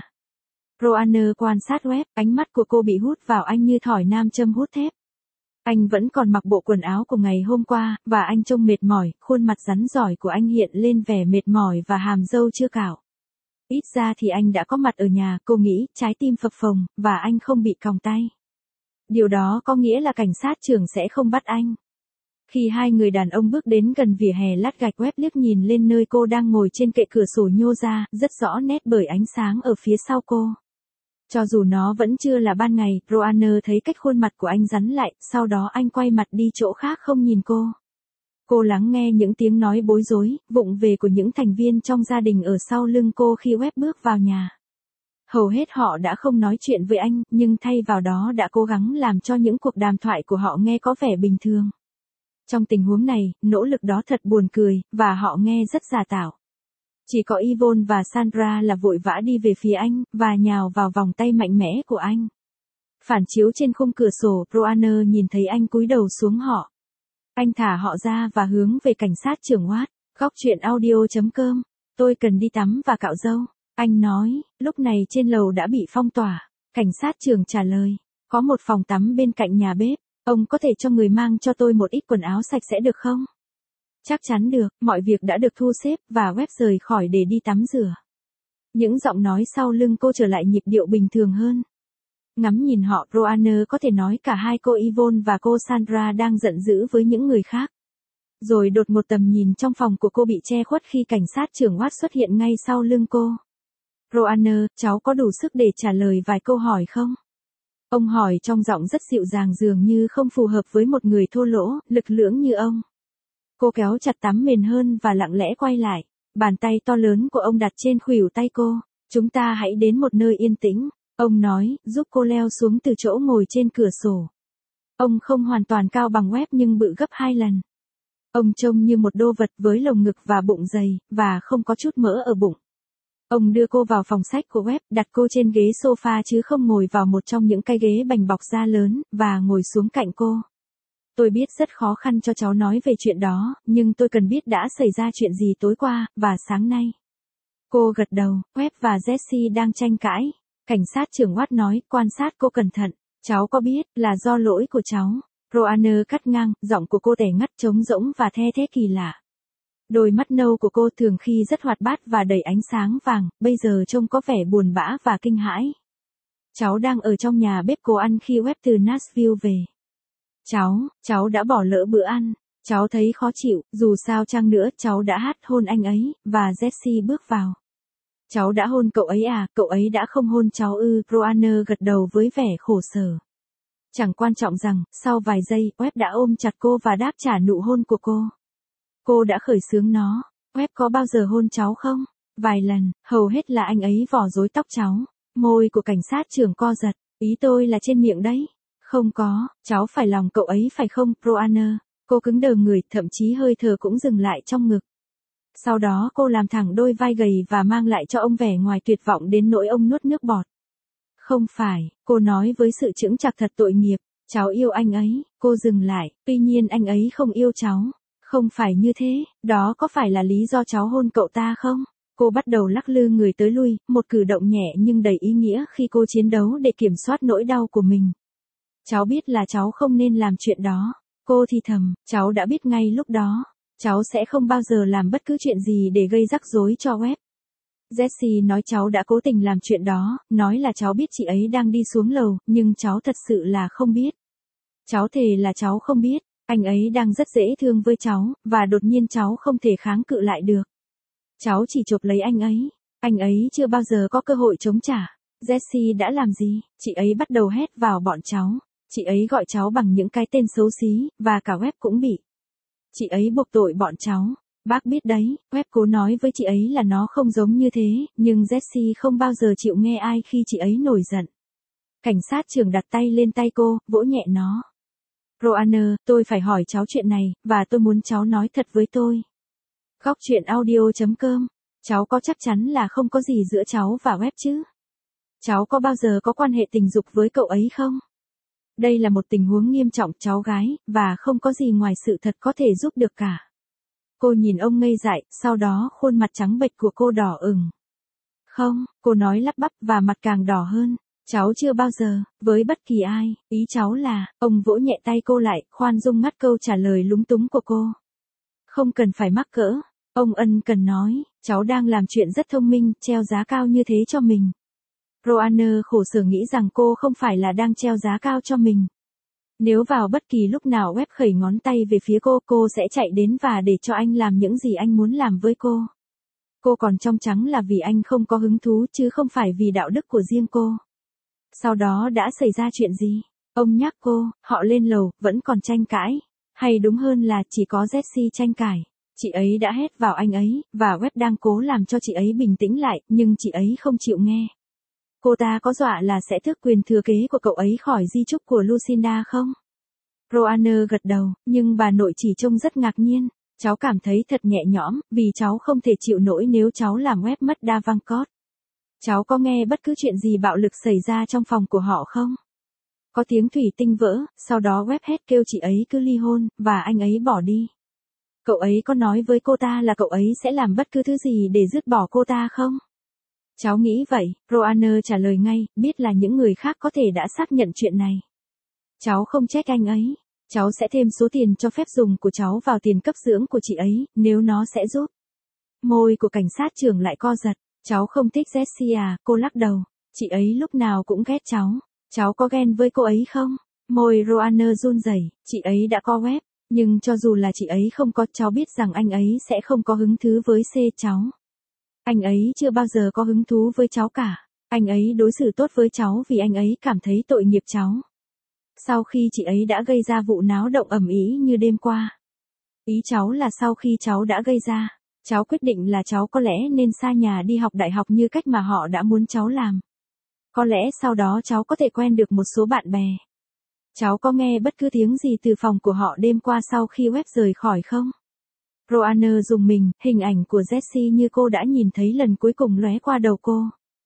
Roanna quan sát Webb, ánh mắt của cô bị hút vào anh như thỏi nam châm hút thép. Anh vẫn còn mặc bộ quần áo của ngày hôm qua, và anh trông mệt mỏi, khuôn mặt rắn rỏi của anh hiện lên vẻ mệt mỏi và hàm râu chưa cạo. Ít ra thì anh đã có mặt ở nhà, cô nghĩ, trái tim phập phồng, và anh không bị còng tay. Điều đó có nghĩa là cảnh sát trưởng sẽ không bắt anh. Khi hai người đàn ông bước đến gần vỉa hè lát gạch, Webb liếc nhìn lên nơi cô đang ngồi trên kệ cửa sổ nhô ra, rất rõ nét bởi ánh sáng ở phía sau cô. Cho dù nó vẫn chưa là ban ngày, Roanna thấy cách khuôn mặt của anh rắn lại, sau đó anh quay mặt đi chỗ khác không nhìn cô. Cô lắng nghe những tiếng nói bối rối, vụng về của những thành viên trong gia đình ở sau lưng cô khi Webb bước vào nhà. Hầu hết họ đã không nói chuyện với anh, nhưng thay vào đó đã cố gắng làm cho những cuộc đàm thoại của họ nghe có vẻ bình thường. Trong tình huống này, nỗ lực đó thật buồn cười, và họ nghe rất giả tạo. Chỉ có Yvonne và Sandra là vội vã đi về phía anh, và nhào vào vòng tay mạnh mẽ của anh. Phản chiếu trên khung cửa sổ, Roanna nhìn thấy anh cúi đầu xuống họ. Anh thả họ ra và hướng về cảnh sát trưởng Watt. Góc truyện audio.com. Tôi cần đi tắm và cạo râu. Anh nói, lúc này trên lầu đã bị phong tỏa. Cảnh sát trưởng trả lời, có một phòng tắm bên cạnh nhà bếp. Ông có thể cho người mang cho tôi một ít quần áo sạch sẽ được không? Chắc chắn được, mọi việc đã được thu xếp, và Webb rời khỏi để đi tắm rửa. Những giọng nói sau lưng cô trở lại nhịp điệu bình thường hơn. Ngắm nhìn họ, Roanna có thể nói cả hai cô Yvonne và cô Sandra đang giận dữ với những người khác. Rồi đột một tầm nhìn trong phòng của cô bị che khuất khi cảnh sát trưởng Watt xuất hiện ngay sau lưng cô. Roanna, cháu có đủ sức để trả lời vài câu hỏi không? Ông hỏi trong giọng rất dịu dàng, dường như không phù hợp với một người thô lỗ, lực lưỡng như ông. Cô kéo chặt tắm mền hơn và lặng lẽ quay lại. Bàn tay to lớn của ông đặt trên khuỷu tay cô. Chúng ta hãy đến một nơi yên tĩnh, ông nói, giúp cô leo xuống từ chỗ ngồi trên cửa sổ. Ông không hoàn toàn cao bằng Webb nhưng bự gấp 2 lần. Ông trông như một đô vật với lồng ngực và bụng dày, và không có chút mỡ ở bụng. Ông đưa cô vào phòng sách của Webb, đặt cô trên ghế sofa chứ không ngồi vào một trong những cái ghế bành bọc da lớn, và ngồi xuống cạnh cô. Tôi biết rất khó khăn cho cháu nói về chuyện đó, nhưng tôi cần biết đã xảy ra chuyện gì tối qua, và sáng nay. Cô gật đầu, Webb và Jessie đang tranh cãi. Cảnh sát trưởng Watt nói, quan sát cô cẩn thận. Cháu có biết, là do lỗi của cháu. Roanna cắt ngang, giọng của cô tẻ ngắt trống rỗng và the thé kỳ lạ. Đôi mắt nâu của cô thường khi rất hoạt bát và đầy ánh sáng vàng, bây giờ trông có vẻ buồn bã và kinh hãi. Cháu đang ở trong nhà bếp cô ăn khi Webb từ Nashville về. Cháu đã bỏ lỡ bữa ăn. Cháu thấy khó chịu, dù sao chăng nữa cháu đã hôn anh ấy, và Jessie bước vào. Cháu đã hôn cậu ấy à, cậu ấy đã không hôn cháu ư? Roanna gật đầu với vẻ khổ sở. Chẳng quan trọng rằng, sau vài giây, Webb đã ôm chặt cô và đáp trả nụ hôn của cô. Cô đã khởi xướng nó. Webb có bao giờ hôn cháu không? Vài lần, hầu hết là anh ấy vò rối tóc cháu. Môi của cảnh sát trưởng co giật. Ý tôi là trên miệng đấy. Không có, cháu phải lòng cậu ấy phải không, Roanna? Cô cứng đờ người, thậm chí hơi thở cũng dừng lại trong ngực. Sau đó cô làm thẳng đôi vai gầy và mang lại cho ông vẻ ngoài tuyệt vọng đến nỗi ông nuốt nước bọt. Không phải, cô nói với sự chững chạc thật tội nghiệp. Cháu yêu anh ấy. Cô dừng lại, tuy nhiên anh ấy không yêu cháu. Không phải như thế, đó có phải là lý do cháu hôn cậu ta không? Cô bắt đầu lắc lư người tới lui, một cử động nhẹ nhưng đầy ý nghĩa khi cô chiến đấu để kiểm soát nỗi đau của mình. Cháu biết là cháu không nên làm chuyện đó. Cô thì thầm, cháu đã biết ngay lúc đó. Cháu sẽ không bao giờ làm bất cứ chuyện gì để gây rắc rối cho web. Jessie nói cháu đã cố tình làm chuyện đó, nói là cháu biết chị ấy đang đi xuống lầu, nhưng cháu thật sự là không biết. Cháu thề là cháu không biết, anh ấy đang rất dễ thương với cháu, và đột nhiên cháu không thể kháng cự lại được. Cháu chỉ chộp lấy anh ấy chưa bao giờ có cơ hội chống trả. Jessie đã làm gì? Chị ấy bắt đầu hét vào bọn cháu. Chị ấy gọi cháu bằng những cái tên xấu xí, và cả web cũng bị. Chị ấy buộc tội bọn cháu. Bác biết đấy, web cố nói với chị ấy là nó không giống như thế, nhưng Jessie không bao giờ chịu nghe ai khi chị ấy nổi giận. Cảnh sát trưởng đặt tay lên tay cô, vỗ nhẹ nó. Roanna, tôi phải hỏi cháu chuyện này, và tôi muốn cháu nói thật với tôi. Góc truyện audio.com. Cháu có chắc chắn là không có gì giữa cháu và web chứ? Cháu có bao giờ có quan hệ tình dục với cậu ấy không? Đây là một tình huống nghiêm trọng cháu gái, và không có gì ngoài sự thật có thể giúp được cả. Cô nhìn ông ngây dại, sau đó khuôn mặt trắng bệch của cô đỏ ửng. Không, cô nói lắp bắp và mặt càng đỏ hơn. Cháu chưa bao giờ, với bất kỳ ai, ý cháu là, ông vỗ nhẹ tay cô lại, khoan dung ngắt câu trả lời lúng túng của cô. Không cần phải mắc cỡ, ông ân cần nói, cháu đang làm chuyện rất thông minh, treo giá cao như thế cho mình. Roanna khổ sở nghĩ rằng cô không phải là đang treo giá cao cho mình. Nếu vào bất kỳ lúc nào web khẩy ngón tay về phía cô sẽ chạy đến và để cho anh làm những gì anh muốn làm với cô. Cô còn trong trắng là vì anh không có hứng thú chứ không phải vì đạo đức của riêng cô. Sau đó đã xảy ra chuyện gì? Ông nhắc cô, họ lên lầu, vẫn còn tranh cãi. Hay đúng hơn là chỉ có Jessie tranh cãi. Chị ấy đã hét vào anh ấy, và web đang cố làm cho chị ấy bình tĩnh lại, nhưng chị ấy không chịu nghe. Cô ta có dọa là sẽ tước quyền thừa kế của cậu ấy khỏi di chúc của Lucinda không? Roanna gật đầu, nhưng bà nội chỉ trông rất ngạc nhiên. Cháu cảm thấy thật nhẹ nhõm, vì cháu không thể chịu nổi nếu cháu làm web mất Davenport. Cháu có nghe bất cứ chuyện gì bạo lực xảy ra trong phòng của họ không? Có tiếng thủy tinh vỡ, sau đó web hét kêu chị ấy cứ ly hôn, và anh ấy bỏ đi. Cậu ấy có nói với cô ta là cậu ấy sẽ làm bất cứ thứ gì để dứt bỏ cô ta không? Cháu nghĩ vậy, Roanna trả lời ngay, biết là những người khác có thể đã xác nhận chuyện này. Cháu không trách anh ấy. Cháu sẽ thêm số tiền cho phép dùng của cháu vào tiền cấp dưỡng của chị ấy, nếu nó sẽ giúp. Môi của cảnh sát trưởng lại co giật. Cháu không thích Jessie à, cô lắc đầu. Chị ấy lúc nào cũng ghét cháu. Cháu có ghen với cô ấy không? Môi Roanna run rẩy, chị ấy đã có web. Nhưng cho dù là chị ấy không có, cháu biết rằng anh ấy sẽ không có hứng thú với cháu. Anh ấy chưa bao giờ có hứng thú với cháu cả. Anh ấy đối xử tốt với cháu vì anh ấy cảm thấy tội nghiệp cháu. Sau khi chị ấy đã gây ra vụ náo động ầm ĩ như đêm qua. Ý cháu là sau khi cháu đã gây ra, cháu quyết định là cháu có lẽ nên xa nhà đi học đại học như cách mà họ đã muốn cháu làm. Có lẽ sau đó cháu có thể quen được một số bạn bè. Cháu có nghe bất cứ tiếng gì từ phòng của họ đêm qua sau khi web rời khỏi không? Roanna rùng mình, hình ảnh của Jessie như cô đã nhìn thấy lần cuối cùng lóe qua đầu cô.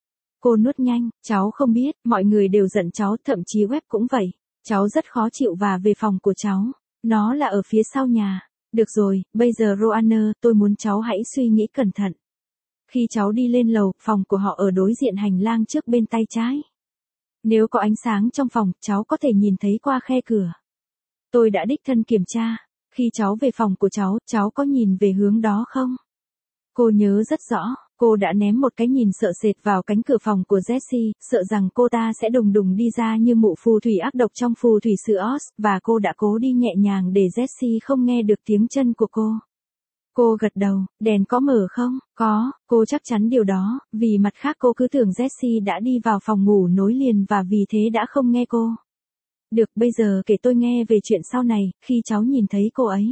Cô nuốt nhanh, cháu không biết, mọi người đều giận cháu, thậm chí web cũng vậy. Cháu rất khó chịu và về phòng của cháu. Nó là ở phía sau nhà. Được rồi, bây giờ Roanna, tôi muốn cháu hãy suy nghĩ cẩn thận. Khi cháu đi lên lầu, phòng của họ ở đối diện hành lang trước bên tay trái. Nếu có ánh sáng trong phòng, cháu có thể nhìn thấy qua khe cửa. Tôi đã đích thân kiểm tra. Khi cháu về phòng của cháu có nhìn về hướng đó không? Cô nhớ rất rõ, cô đã ném một cái nhìn sợ sệt vào cánh cửa phòng của Jessie, sợ rằng cô ta sẽ đùng đùng đi ra như mụ phù thủy ác độc trong phù thủy xứ Oz, và cô đã cố đi nhẹ nhàng để Jessie không nghe được tiếng chân của cô. Cô gật đầu, đèn có mở không? Có, cô chắc chắn điều đó, vì mặt khác cô cứ tưởng Jessie đã đi vào phòng ngủ nối liền và vì thế đã không nghe cô. Được, bây giờ kể tôi nghe về chuyện sau này, khi cháu nhìn thấy cô ấy.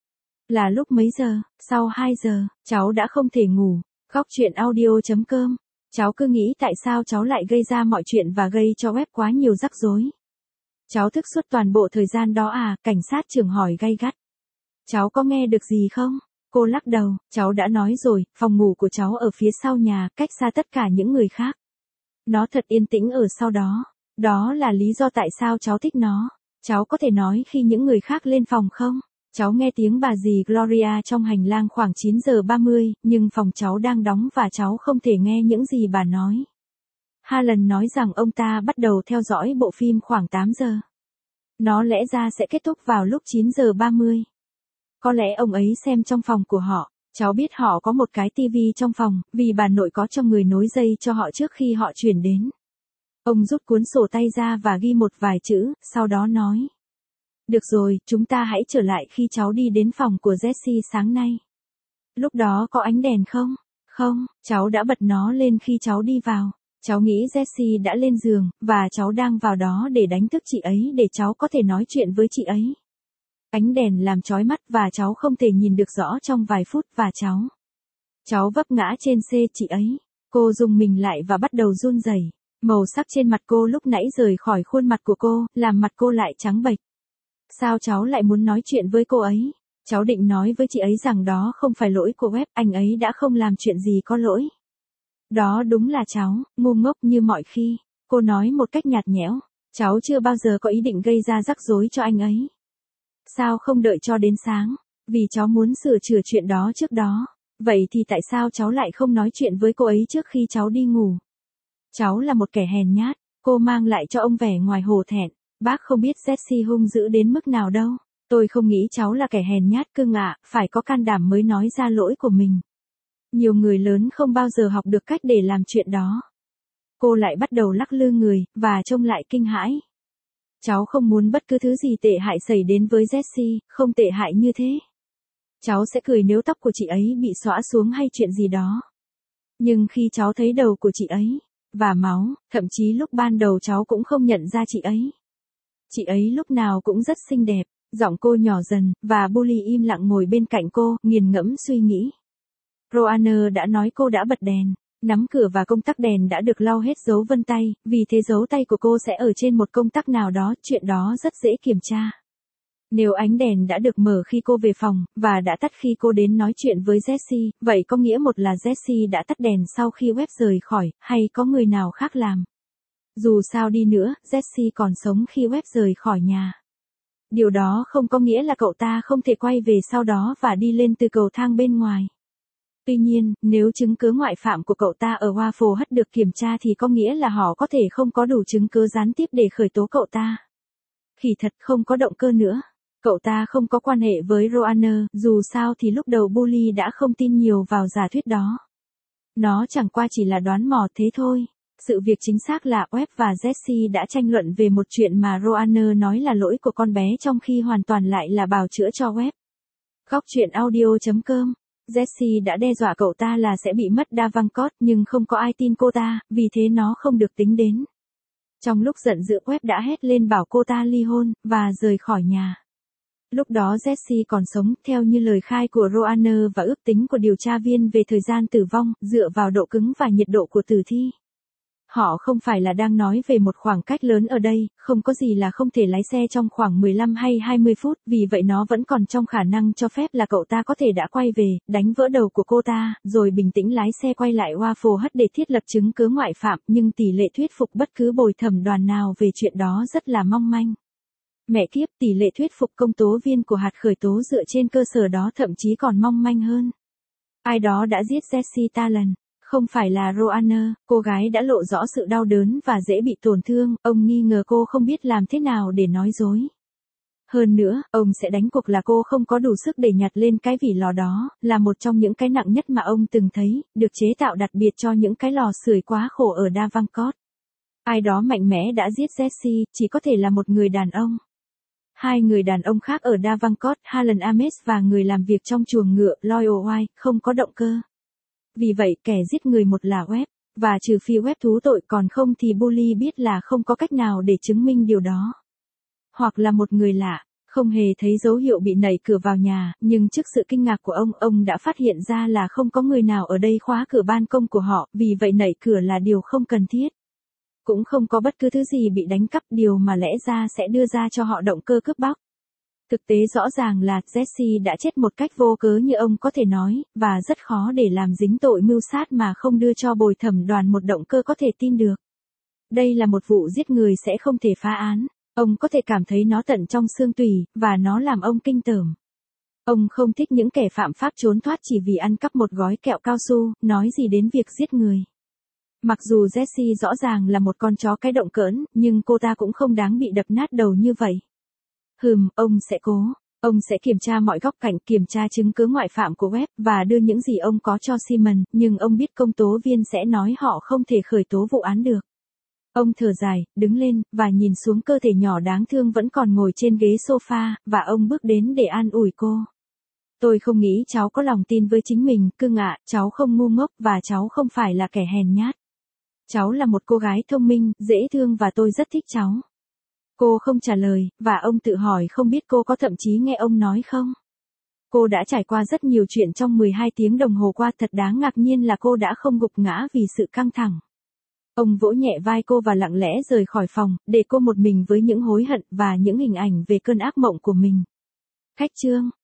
Là lúc mấy giờ? Sau 2 giờ, cháu đã không thể ngủ. Góc truyện audio.com. Cháu cứ nghĩ tại sao cháu lại gây ra mọi chuyện và gây cho web quá nhiều rắc rối. Cháu thức suốt toàn bộ thời gian đó à? Cảnh sát trưởng hỏi gay gắt. Cháu có nghe được gì không? Cô lắc đầu, cháu đã nói rồi, phòng ngủ của cháu ở phía sau nhà, cách xa tất cả những người khác. Nó thật yên tĩnh ở sau đó. Đó là lý do tại sao cháu thích nó. Cháu có thể nói khi những người khác lên phòng không? Cháu nghe tiếng bà dì Gloria trong hành lang khoảng 9 giờ 30, nhưng phòng cháu đang đóng và cháu không thể nghe những gì bà nói. Harlan nói rằng ông ta bắt đầu theo dõi bộ phim khoảng 8 giờ. Nó lẽ ra sẽ kết thúc vào lúc 9 giờ 30. Có lẽ ông ấy xem trong phòng của họ. Cháu biết họ có một cái tivi trong phòng, vì bà nội có cho người nối dây cho họ trước khi họ chuyển đến. Ông rút cuốn sổ tay ra và ghi một vài chữ, sau đó nói. Được rồi, chúng ta hãy trở lại khi cháu đi đến phòng của Jessie sáng nay. Lúc đó có ánh đèn không? Không, cháu đã bật nó lên khi cháu đi vào. Cháu nghĩ Jessie đã lên giường, và cháu đang vào đó để đánh thức chị ấy để cháu có thể nói chuyện với chị ấy. Ánh đèn làm chói mắt và cháu không thể nhìn được rõ trong vài phút và cháu vấp ngã trên xe chị ấy. Cô rùng mình lại và bắt đầu run rẩy. Màu sắc trên mặt cô lúc nãy rời khỏi khuôn mặt của cô, làm mặt cô lại trắng bệch. Sao cháu lại muốn nói chuyện với cô ấy? Cháu định nói với chị ấy rằng đó không phải lỗi của web, anh ấy đã không làm chuyện gì có lỗi. Đó đúng là cháu, ngu ngốc như mọi khi. Cô nói một cách nhạt nhẽo. Cháu chưa bao giờ có ý định gây ra rắc rối cho anh ấy. Sao không đợi cho đến sáng? Vì cháu muốn sửa chữa chuyện đó trước đó. Vậy thì tại sao cháu lại không nói chuyện với cô ấy trước khi cháu đi ngủ? Cháu là một kẻ hèn nhát. Cô mang lại cho ông vẻ ngoài hổ thẹn. Bác không biết Jessie hung dữ đến mức nào đâu. Tôi không nghĩ cháu là kẻ hèn nhát cưng ạ, phải có can đảm mới nói ra lỗi của mình. Nhiều người lớn không bao giờ học được cách để làm chuyện đó. Cô lại bắt đầu lắc lư người, và trông lại kinh hãi. Cháu không muốn bất cứ thứ gì tệ hại xảy đến với Jessie, không tệ hại như thế. Cháu sẽ cười nếu tóc của chị ấy bị xõa xuống hay chuyện gì đó. Nhưng khi cháu thấy đầu của chị ấy, và máu, thậm chí lúc ban đầu cháu cũng không nhận ra chị ấy. Chị ấy lúc nào cũng rất xinh đẹp, giọng cô nhỏ dần, và Bully im lặng ngồi bên cạnh cô, nghiền ngẫm suy nghĩ. Roanna đã nói cô đã bật đèn. Nắm cửa và công tắc đèn đã được lau hết dấu vân tay, vì thế dấu tay của cô sẽ ở trên một công tắc nào đó, chuyện đó rất dễ kiểm tra. Nếu ánh đèn đã được mở khi cô về phòng, và đã tắt khi cô đến nói chuyện với Jessie, vậy có nghĩa một là Jessie đã tắt đèn sau khi web rời khỏi, hay có người nào khác làm. Dù sao đi nữa, Jessie còn sống khi web rời khỏi nhà. Điều đó không có nghĩa là cậu ta không thể quay về sau đó và đi lên từ cầu thang bên ngoài. Tuy nhiên, nếu chứng cứ ngoại phạm của cậu ta ở Waffle Hut được kiểm tra thì có nghĩa là họ có thể không có đủ chứng cứ gián tiếp để khởi tố cậu ta. Khỉ thật không có động cơ nữa. Cậu ta không có quan hệ với Roanna, dù sao thì lúc đầu Bully đã không tin nhiều vào giả thuyết đó. Nó chẳng qua chỉ là đoán mò thế thôi. Sự việc chính xác là Webb và Jessie đã tranh luận về một chuyện mà Roanna nói là lỗi của con bé trong khi hoàn toàn lại là bào chữa cho Webb. Góc truyện audio.com. Jessie đã đe dọa cậu ta là sẽ bị mất Davenport nhưng không có ai tin cô ta, vì thế nó không được tính đến. Trong lúc giận dữ Webb đã hét lên bảo cô ta ly hôn, và rời khỏi nhà. Lúc đó Jessie còn sống, theo như lời khai của Roanna và ước tính của điều tra viên về thời gian tử vong, dựa vào độ cứng và nhiệt độ của tử thi. Họ không phải là đang nói về một khoảng cách lớn ở đây, không có gì là không thể lái xe trong khoảng 15 hay 20 phút, vì vậy nó vẫn còn trong khả năng cho phép là cậu ta có thể đã quay về, đánh vỡ đầu của cô ta, rồi bình tĩnh lái xe quay lại Waffle Hut để thiết lập chứng cứ ngoại phạm, nhưng tỷ lệ thuyết phục bất cứ bồi thẩm đoàn nào về chuyện đó rất là mong manh. Mẹ kiếp, tỷ lệ thuyết phục công tố viên của hạt khởi tố dựa trên cơ sở đó thậm chí còn mong manh hơn. Ai đó đã giết Jessie Talan. Không phải là Roanna, cô gái đã lộ rõ sự đau đớn và dễ bị tổn thương, ông nghi ngờ cô không biết làm thế nào để nói dối. Hơn nữa, ông sẽ đánh cuộc là cô không có đủ sức để nhặt lên cái vỉ lò đó, là một trong những cái nặng nhất mà ông từng thấy, được chế tạo đặc biệt cho những cái lò sưởi quá khổ ở Davenport. Ai đó mạnh mẽ đã giết Jessie, chỉ có thể là một người đàn ông. Hai người đàn ông khác ở Davenport, Harlan Ames và người làm việc trong chuồng ngựa, Lloyd White, không có động cơ. Vì vậy kẻ giết người một là Webb, và trừ phi Webb thú tội còn không thì Bully biết là không có cách nào để chứng minh điều đó. Hoặc là một người lạ, không hề thấy dấu hiệu bị nảy cửa vào nhà, nhưng trước sự kinh ngạc của ông đã phát hiện ra là không có người nào ở đây khóa cửa ban công của họ, vì vậy nảy cửa là điều không cần thiết. Cũng không có bất cứ thứ gì bị đánh cắp, điều mà lẽ ra sẽ đưa ra cho họ động cơ cướp bóc. Thực tế rõ ràng là Jessie đã chết một cách vô cớ như ông có thể nói, và rất khó để làm dính tội mưu sát mà không đưa cho bồi thẩm đoàn một động cơ có thể tin được. Đây là một vụ giết người sẽ không thể phá án, ông có thể cảm thấy nó tận trong xương tủy, và nó làm ông kinh tởm. Ông không thích những kẻ phạm pháp trốn thoát chỉ vì ăn cắp một gói kẹo cao su, nói gì đến việc giết người. Mặc dù Jessie rõ ràng là một con chó cái động cỡn, nhưng cô ta cũng không đáng bị đập nát đầu như vậy. Ông sẽ cố. Ông sẽ kiểm tra mọi góc cạnh, kiểm tra chứng cứ ngoại phạm của web và đưa những gì ông có cho Simon, nhưng ông biết công tố viên sẽ nói họ không thể khởi tố vụ án được. Ông thở dài, đứng lên, và nhìn xuống cơ thể nhỏ đáng thương vẫn còn ngồi trên ghế sofa, và ông bước đến để an ủi cô. Tôi không nghĩ cháu có lòng tin với chính mình, cưng ạ, cháu không ngu ngốc và cháu không phải là kẻ hèn nhát. Cháu là một cô gái thông minh, dễ thương và tôi rất thích cháu. Cô không trả lời, và ông tự hỏi không biết cô có thậm chí nghe ông nói không. Cô đã trải qua rất nhiều chuyện trong 12 tiếng đồng hồ qua, thật đáng ngạc nhiên là cô đã không gục ngã vì sự căng thẳng. Ông vỗ nhẹ vai cô và lặng lẽ rời khỏi phòng, để cô một mình với những hối hận và những hình ảnh về cơn ác mộng của mình. Khách trương